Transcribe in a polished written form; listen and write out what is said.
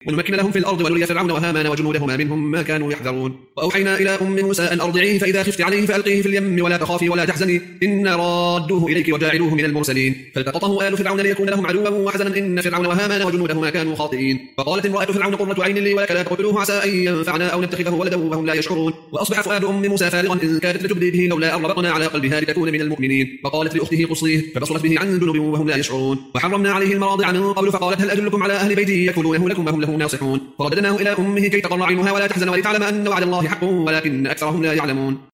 ونمكن لهم في الأرض ونري فرعون وهامان وجنودهما منهم ما كانوا يحذرون. وأوحينا إلى أم موسى أن أرضعيه فإذا خفت عليه فألقيه في اليم ولا تخافي ولا تحزني إنا رادوه إليك وجاعلوه من المرسلين. فالتقطه آل فرعون ليكون لهم عدوا وحزنا إن فرعون وهامان وجنودهما كانوا خاطئين. فقالت امرأة فرعون قرة عين لي ولك لا تقتلوه عسى أن ينفعنا أو نتخذه ولدا وهم لا يشعرون. وأصبح فؤاد أم موسى فارغا إن كادت لتبدي به لولا أن ربطنا على قلبها لتكون من المؤمنين. فقالت لأخته قصيه فبصرت به عن جنب وهم لا يشعرون. وحرمنا عليه المراضع من قبل فقالت هل أدلكم على أهل بيت يكفلونه لكم وهم له ناصحون. فرددناه إلى أمه كي تقر عينها ولا تحزن ولتعلم أن وعد الله حق ولكن أكثرهم لا يعلمون.